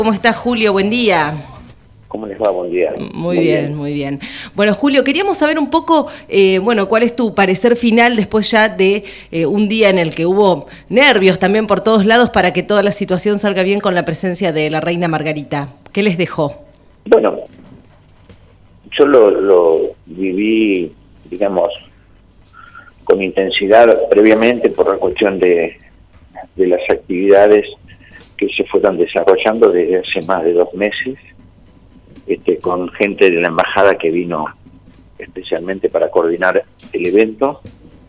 ¿Cómo está Julio? Buen día. ¿Cómo les va? Buen día. Muy bien, muy bien. Bueno, Julio, queríamos saber un poco, cuál es tu parecer final después ya de un día en el que hubo nervios también por todos lados para que toda la situación salga bien con la presencia de la reina Margarita. ¿Qué les dejó? Bueno, yo lo viví, digamos, con intensidad previamente por la cuestión de las actividades que se fueron desarrollando desde hace más de 2 meses, con gente de la embajada que vino especialmente para coordinar el evento,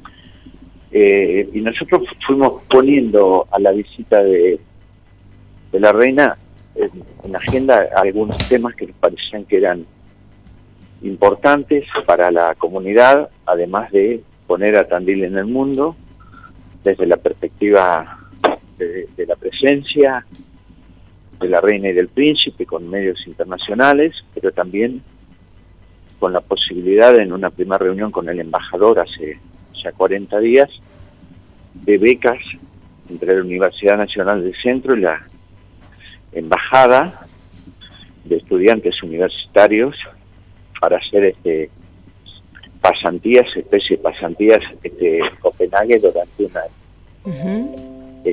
y nosotros fuimos poniendo a la visita de la reina en agenda algunos temas que nos parecían que eran importantes para la comunidad, además de poner a Tandil en el mundo desde la perspectiva de la presencia de la reina y del príncipe con medios internacionales, pero también con la posibilidad en una primera reunión con el embajador hace ya 40 días de becas entre la Universidad Nacional del Centro y la Embajada de Estudiantes Universitarios para hacer pasantías, especie de pasantías en Copenhague durante un año.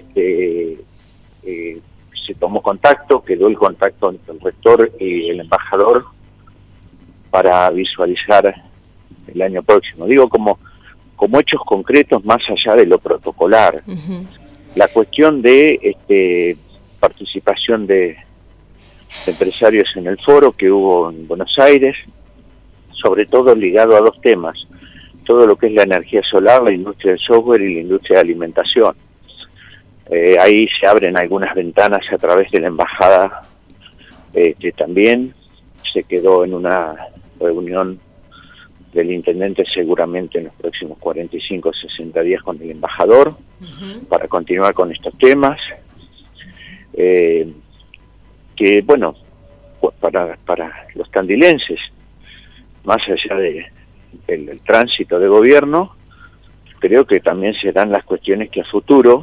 Se tomó contacto, quedó el contacto entre el rector y el embajador para visualizar el año próximo. Digo, como hechos concretos más allá de lo protocolar. La cuestión de participación de empresarios en el foro que hubo en Buenos Aires, sobre todo ligado a 2 temas: todo lo que es la energía solar, la industria del software y la industria de alimentación. Ahí se abren algunas ventanas a través de la embajada, también se quedó en una reunión del intendente seguramente en los próximos 45 o 60 días con el embajador para continuar con estos temas, que bueno, pues para los tandilenses, más allá del tránsito de gobierno, creo que también serán las cuestiones que a futuro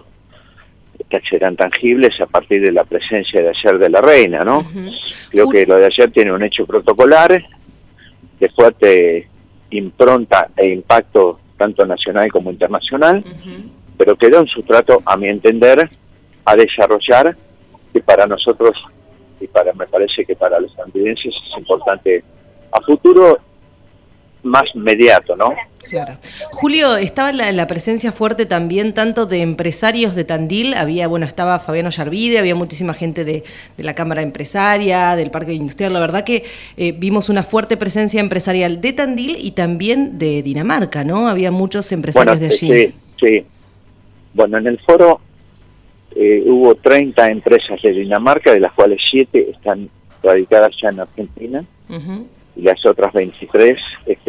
serán tangibles a partir de la presencia de ayer de la reina, ¿no? Creo que lo de ayer tiene un hecho protocolar de fuerte impronta e impacto tanto nacional como internacional, pero quedó un sustrato, a mi entender, a desarrollar, que para nosotros y me parece que para los tandilenses es importante a futuro, más inmediato, ¿no? Claro. Julio, estaba la presencia fuerte también tanto de empresarios de Tandil, estaba Fabiano Yarvide, había muchísima gente de la Cámara Empresaria, del Parque Industrial. La verdad que vimos una fuerte presencia empresarial de Tandil y también de Dinamarca, ¿no? Había muchos empresarios de allí. Sí. Bueno, en el foro hubo 30 empresas de Dinamarca, de las cuales 7 están radicadas ya en Argentina, y las otras 23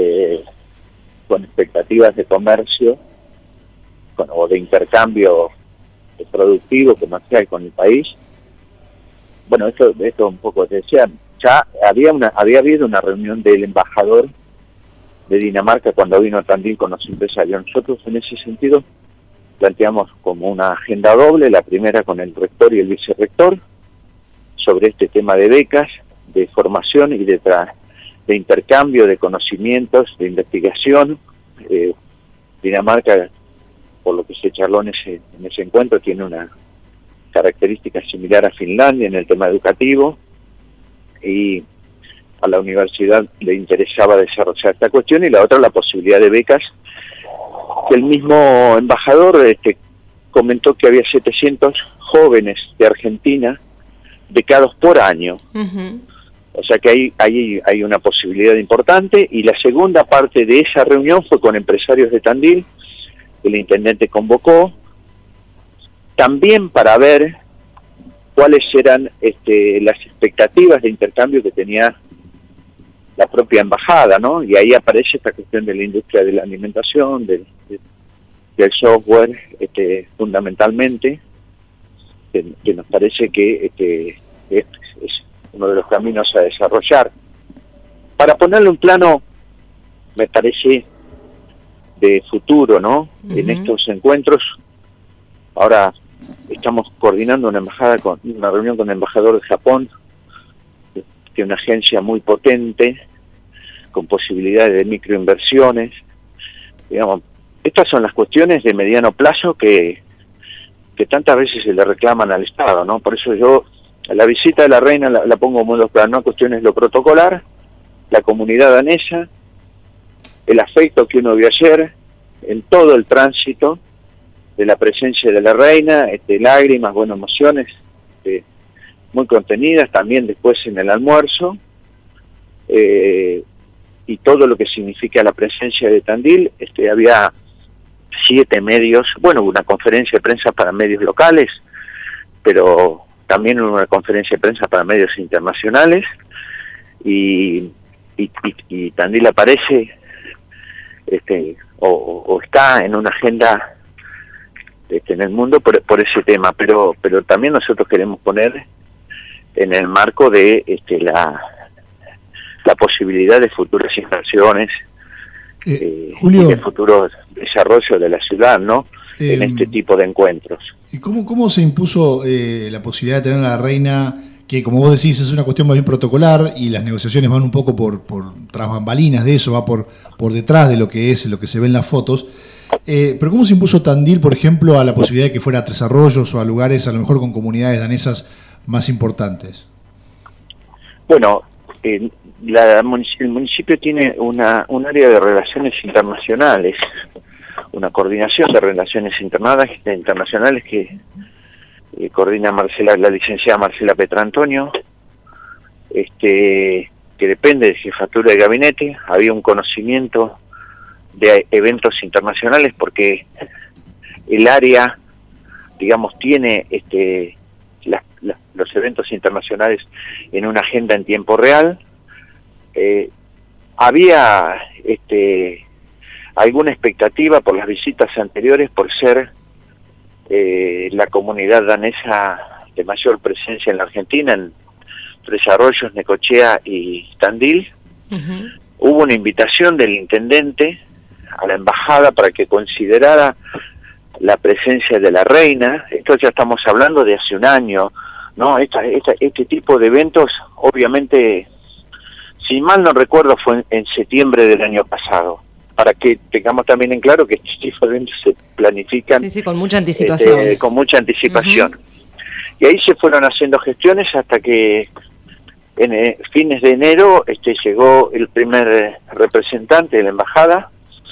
con expectativas de comercio o de intercambio productivo, comercial con el país. Bueno, esto un poco te decía, ya había habido una reunión del embajador de Dinamarca cuando vino a Tandil con los empresarios. Nosotros en ese sentido planteamos como una agenda doble, la primera con el rector y el vicerrector, sobre este tema de becas, de formación y de intercambio de conocimientos, de investigación. Dinamarca, por lo que se charló en ese encuentro, tiene una característica similar a Finlandia en el tema educativo, y a la universidad le interesaba desarrollar esta cuestión, y la otra la posibilidad de becas, que el mismo embajador comentó que había 700 jóvenes de Argentina becados por año. O sea que hay una posibilidad importante, y la segunda parte de esa reunión fue con empresarios de Tandil, que el intendente convocó, también para ver cuáles eran las expectativas de intercambio que tenía la propia embajada, ¿no? Y ahí aparece esta cuestión de la industria de la alimentación, del software, fundamentalmente, que nos parece que es uno de los caminos a desarrollar. Para ponerle un plano, me parece, de futuro, ¿no? En estos encuentros, ahora estamos coordinando una reunión con el embajador de Japón, que es una agencia muy potente, con posibilidades de microinversiones. Digamos, estas son las cuestiones de mediano plazo que tantas veces se le reclaman al Estado, ¿no? Por eso yo la visita de la reina la pongo como dos planos, ¿no? Cuestiones lo protocolar, la comunidad danesa, el afecto que uno vio ayer en todo el tránsito de la presencia de la reina, lágrimas, bueno, emociones muy contenidas, también después en el almuerzo, y todo lo que significa la presencia de Tandil. Había 7 medios, bueno, una conferencia de prensa para medios locales, pero también una conferencia de prensa para medios internacionales, y Tandil aparece o está en una agenda en el mundo por ese tema, pero también nosotros queremos poner en el marco de la posibilidad de futuras inversiones, Julio, y de futuro desarrollo de la ciudad, ¿no? En este tipo de encuentros. ¿Y cómo se impuso la posibilidad de tener a la reina, que como vos decís es una cuestión más bien protocolar y las negociaciones van un poco por tras bambalinas de eso, va por detrás de lo que se ve en las fotos? Pero ¿cómo se impuso Tandil, por ejemplo, a la posibilidad de que fuera a Tres Arroyos o a lugares a lo mejor con comunidades danesas más importantes? Bueno, el municipio tiene un área de relaciones internacionales, una coordinación de relaciones internacionales que coordina la licenciada Marcela Petrantonio, que depende de jefatura de gabinete. Había un conocimiento de eventos internacionales porque el área, digamos, tiene los eventos internacionales en una agenda en tiempo real. Había alguna expectativa por las visitas anteriores por ser la comunidad danesa de mayor presencia en la Argentina, en Tres Arroyos, Necochea y Tandil. Uh-huh. Hubo una invitación del intendente a la embajada para que considerara la presencia de la reina. Esto ya estamos hablando de hace un año, ¿no? Este tipo de eventos, obviamente, si mal no recuerdo, fue en septiembre del año pasado, para que tengamos también en claro que este tipo de eventos se planifican con mucha anticipación. Con mucha anticipación. Uh-huh. Y ahí se fueron haciendo gestiones hasta que en fines de enero llegó el primer representante de la embajada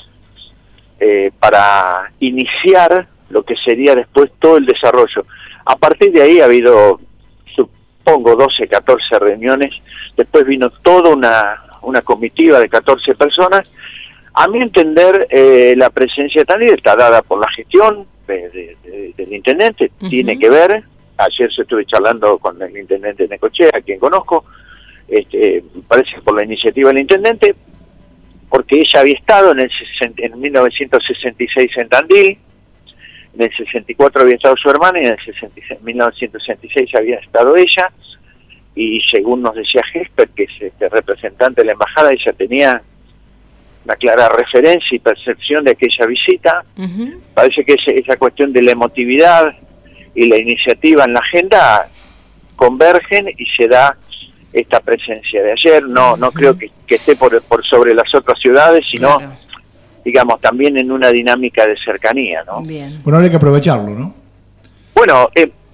para iniciar lo que sería después todo el desarrollo. A partir de ahí ha habido, supongo, 12, 14 reuniones. Después vino toda una comitiva de 14 personas. A mi entender, la presencia de Tandil está dada por la gestión del intendente. Uh-huh. Tiene que ver. Ayer se estuve charlando con el intendente de Necochea, a quien conozco. Parece por la iniciativa del intendente, porque ella había estado en 1966 en Tandil, en el 64 había estado su hermana y en el 1966 había estado ella, y según nos decía Jesper, que es representante de la embajada, ella tenía una clara referencia y percepción de aquella visita. Uh-huh. Parece que esa cuestión de la emotividad y la iniciativa en la agenda convergen y se da esta presencia de ayer. No creo que esté por sobre las otras ciudades, sino, claro, digamos, también en una dinámica de cercanía, ¿no? Bien. Bueno, ahora hay que aprovecharlo, ¿no? Bueno,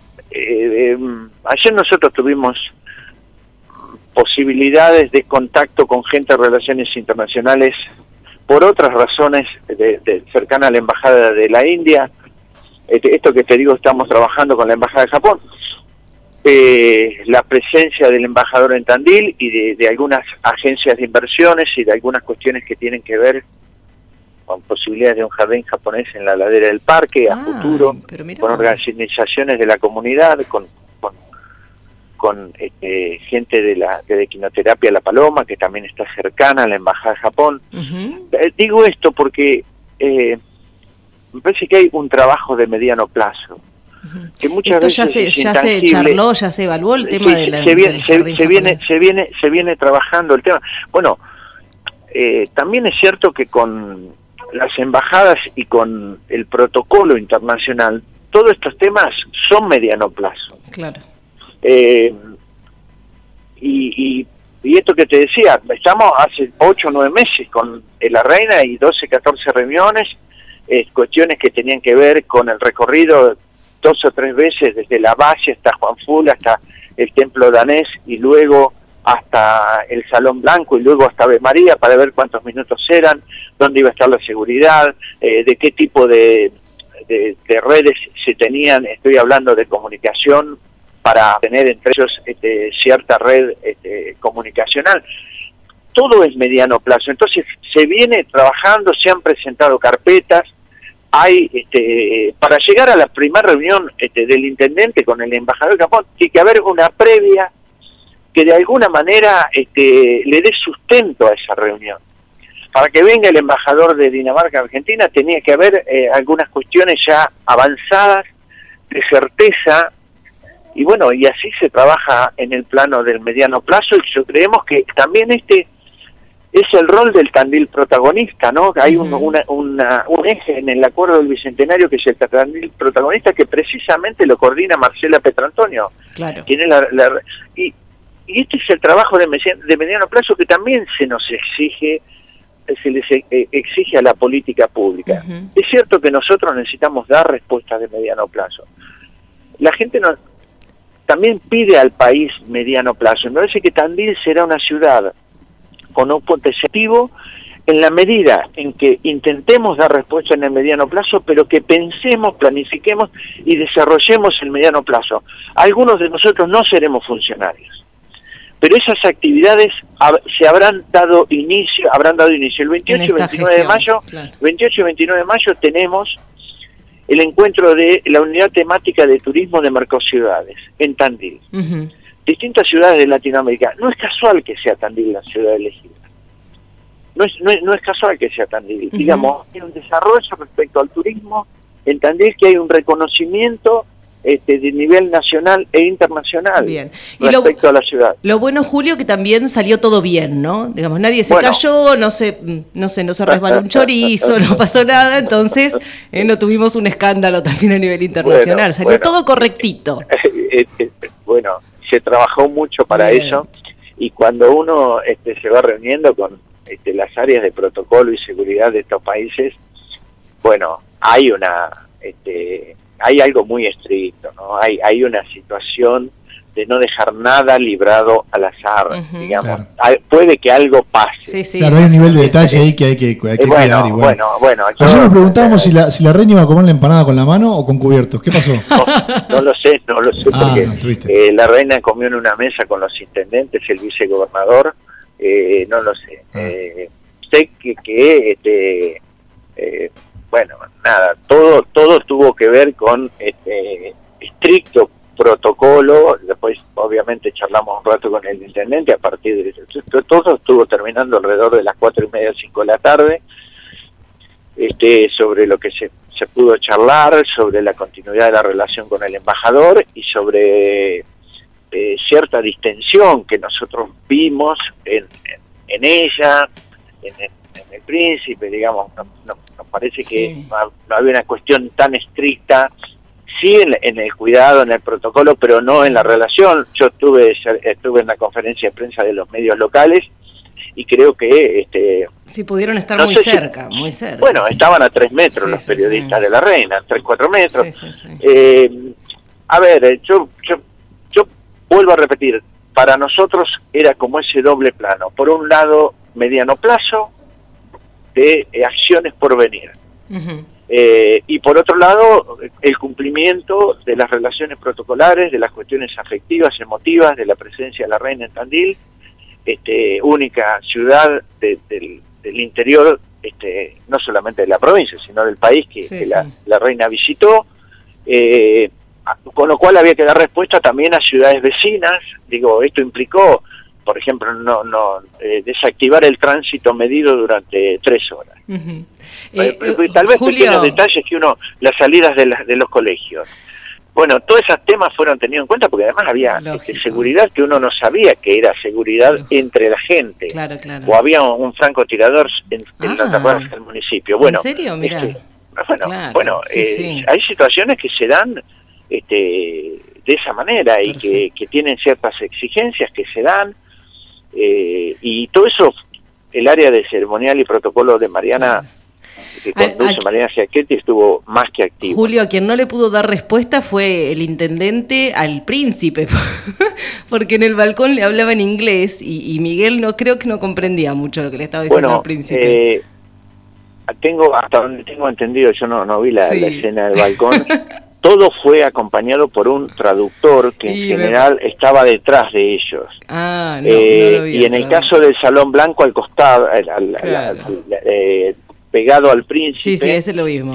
ayer nosotros tuvimos posibilidades de contacto con gente de relaciones internacionales por otras razones cercana a la embajada de la India. Esto que te digo, estamos trabajando con la embajada de Japón. La presencia del embajador en Tandil y de algunas agencias de inversiones y de algunas cuestiones que tienen que ver con posibilidades de un jardín japonés en la ladera del parque a futuro, con organizaciones de la comunidad, con gente de Equinoterapia La Paloma, que también está cercana a la embajada de Japón. Uh-huh. Digo esto porque me parece que hay un trabajo de mediano plazo. Que muchas Esto veces ya se charló, ya se evaluó el tema de la se viene trabajando el tema. Bueno, también es cierto que con las embajadas y con el protocolo internacional todos estos temas son mediano plazo. Claro. Y esto que te decía, estamos hace 8 o 9 meses con La Reina y 12, 14 reuniones, cuestiones que tenían que ver con el recorrido 2 o 3 veces desde la base hasta Juan Ful, hasta el Templo Danés y luego hasta el Salón Blanco y luego hasta Ave María para ver cuántos minutos eran, dónde iba a estar la seguridad, de qué tipo de redes se tenían, estoy hablando de comunicación, para tener entre ellos cierta red comunicacional. Todo es mediano plazo, entonces se viene trabajando, se han presentado carpetas, hay para llegar a la primera reunión del intendente con el embajador de Japón, tiene que haber una previa que de alguna manera le dé sustento a esa reunión. Para que venga el embajador de Dinamarca a Argentina tenía que haber algunas cuestiones ya avanzadas, de certeza, y bueno, y así se trabaja en el plano del mediano plazo, y yo creemos que también es el rol del Tandil protagonista, ¿no? Hay un eje en el acuerdo del Bicentenario que es el Tandil protagonista, que precisamente lo coordina Marcela Petrantonio. Claro. Tiene y este es el trabajo de mediano plazo que también se les exige a la política pública. Es cierto que nosotros necesitamos dar respuestas de mediano plazo. La gente también pide al país mediano plazo. Me parece que Tandil será una ciudad con un potencial en la medida en que intentemos dar respuesta en el mediano plazo, pero que pensemos, planifiquemos y desarrollemos el mediano plazo. Algunos de nosotros no seremos funcionarios, pero esas actividades se habrán dado inicio el 28 y 29 de mayo. Claro. 28 y 29 de mayo tenemos el encuentro de la unidad temática de turismo de Mercociudades en Tandil. Distintas ciudades de Latinoamérica. No es casual que sea Tandil la ciudad elegida. No es casual que sea Tandil. Digamos, hay un desarrollo respecto al turismo en Tandil, que hay un reconocimiento de nivel nacional e internacional. Bien. Respecto a la ciudad. Lo bueno, Julio, que también salió todo bien, ¿no? Digamos, nadie se cayó, no se resbaló un chorizo, no pasó nada, entonces no tuvimos un escándalo también a nivel internacional, salió todo correctito. Bueno, se trabajó mucho para eso, y cuando uno se va reuniendo con las áreas de protocolo y seguridad de estos países, bueno, hay hay algo muy estricto, ¿no? Hay una situación de no dejar nada librado al azar, digamos. Claro. Puede que algo pase. Sí. Claro, hay un nivel de detalle ahí que hay que cuidar. Y bueno. Ayer nos preguntábamos si la reina iba a comer la empanada con la mano o con cubiertos. ¿Qué pasó? No lo sé, porque la reina comió en una mesa con los intendentes, el vicegobernador, no lo sé. Sé que bueno, nada, todo tuvo que ver con estricto protocolo. Después obviamente charlamos un rato con el intendente, a partir de eso todo estuvo terminando alrededor de las 4:30, 5 de la tarde, sobre lo que se pudo charlar, sobre la continuidad de la relación con el embajador y sobre cierta distensión que nosotros vimos en ella, en el príncipe, digamos. Nos parece que no había una cuestión tan estricta, sí en el cuidado, en el protocolo, pero no en la relación. Yo estuve en la conferencia de prensa de los medios locales y creo que sí, pudieron estar muy cerca. Bueno, estaban a 3 metros los periodistas de la reina, 3-4 metros. A ver, yo vuelvo a repetir, para nosotros era como ese doble plano. Por un lado, mediano plazo, de acciones por venir. Y por otro lado, el cumplimiento de las relaciones protocolares, de las cuestiones afectivas, emotivas, de la presencia de la reina en Tandil, única ciudad del interior, no solamente de la provincia, sino del país que la reina visitó, con lo cual había que dar respuesta también a ciudades vecinas. Digo, esto implicó, por ejemplo, desactivar el tránsito medido durante 3 horas. Tal vez Julio, pequeños detalles que las salidas de los colegios. Bueno, todos esos temas fueron tenidos en cuenta porque además había seguridad que uno no sabía que era seguridad entre la gente. Claro. O había un francotirador en las afueras del municipio. Bueno, ¿en serio? Mirá. Bueno, claro, sí. hay situaciones que se dan de esa manera y que tienen ciertas exigencias que se dan, y todo eso, el área de ceremonial y protocolo de Mariana, que conduce Mariana Schiachetti, estuvo más que activo. Julio, a quien no le pudo dar respuesta fue el intendente al príncipe, porque en el balcón le hablaba en inglés y Miguel creo que no comprendía mucho lo que le estaba diciendo al príncipe. Hasta donde tengo entendido, yo no vi la escena del balcón, todo fue acompañado por un traductor que en general estaba detrás de ellos. No lo vi, y en el caso del Salón Blanco, al costado, pegado al príncipe. Sí, ese lo vimos.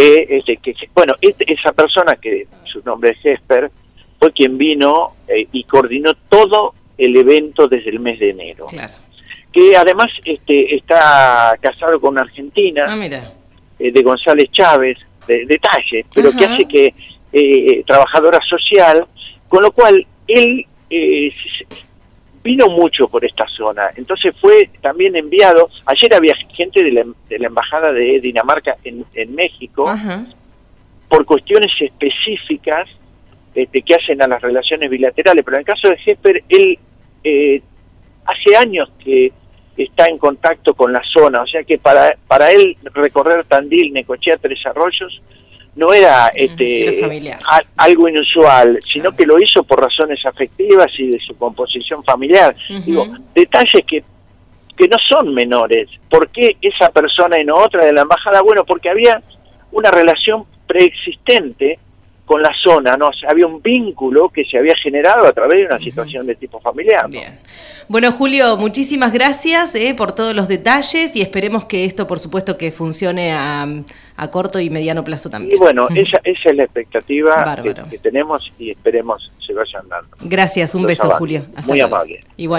Esa persona, que su nombre es Jesper, fue quien vino y coordinó todo el evento desde el mes de enero. Claro. Que además está casado con una argentina, de González Chávez, de Talle, pero que hace que trabajadora social, con lo cual él vino mucho por esta zona, entonces fue también enviado. Ayer había gente de la embajada de Dinamarca en México, por cuestiones específicas que hacen a las relaciones bilaterales, pero en el caso de Jesper, él hace años que está en contacto con la zona, o sea que para él recorrer Tandil, Necochea, Tres Arroyos no era algo inusual, sino que lo hizo por razones afectivas y de su composición familiar. Digo, detalles que no son menores. ¿Por qué esa persona y no otra de la embajada? Bueno, porque había una relación preexistente con la zona, ¿no? O sea, había un vínculo que se había generado a través de una situación de tipo familiar, ¿no? Bien. Bueno, Julio, muchísimas gracias por todos los detalles y esperemos que esto, por supuesto, que funcione a corto y mediano plazo también. Y bueno, esa es la expectativa que tenemos y esperemos se vayan dando. Gracias, un beso, Julio. Hasta Muy luego. Amable. Igual.